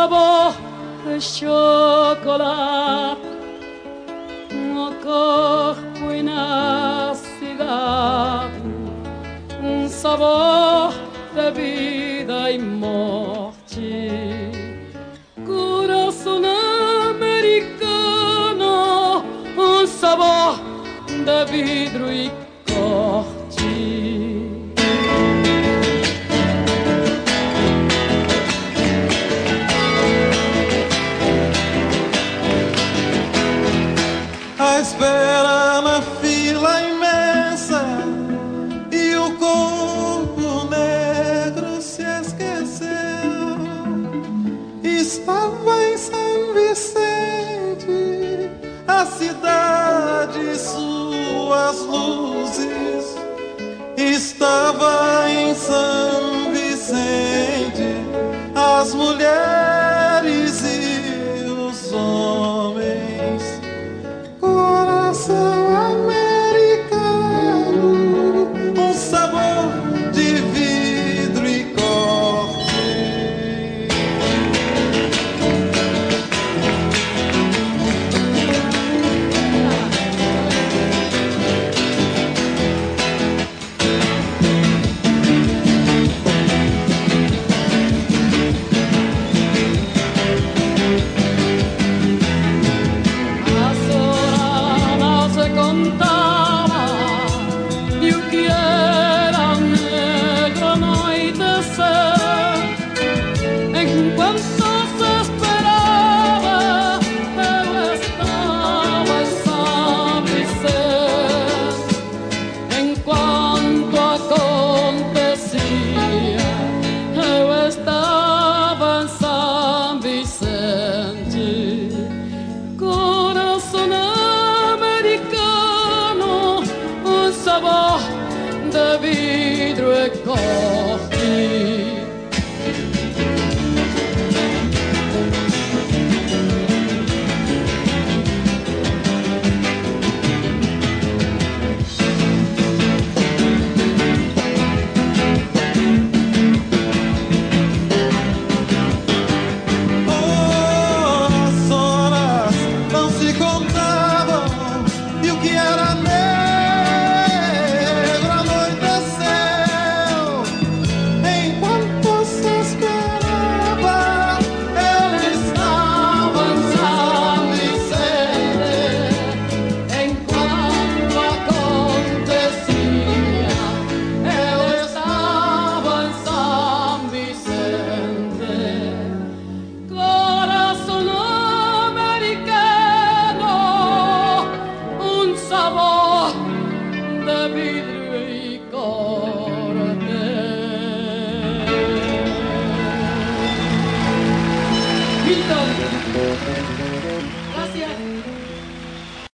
sabor de chocolate no corpo e na cidade, sabor de vida e morte. Coração americano, sabor de vidro e corte. A espera na fila imensa e o corpo negro se esqueceu. Estava em São Vicente, a cidade e suas luzes. Estava em São Vicente, as mulheres e os homens. Coração americano, um sabor de vidro e corte. De vidro e corte. As horas não se contavam e o que era de vidro.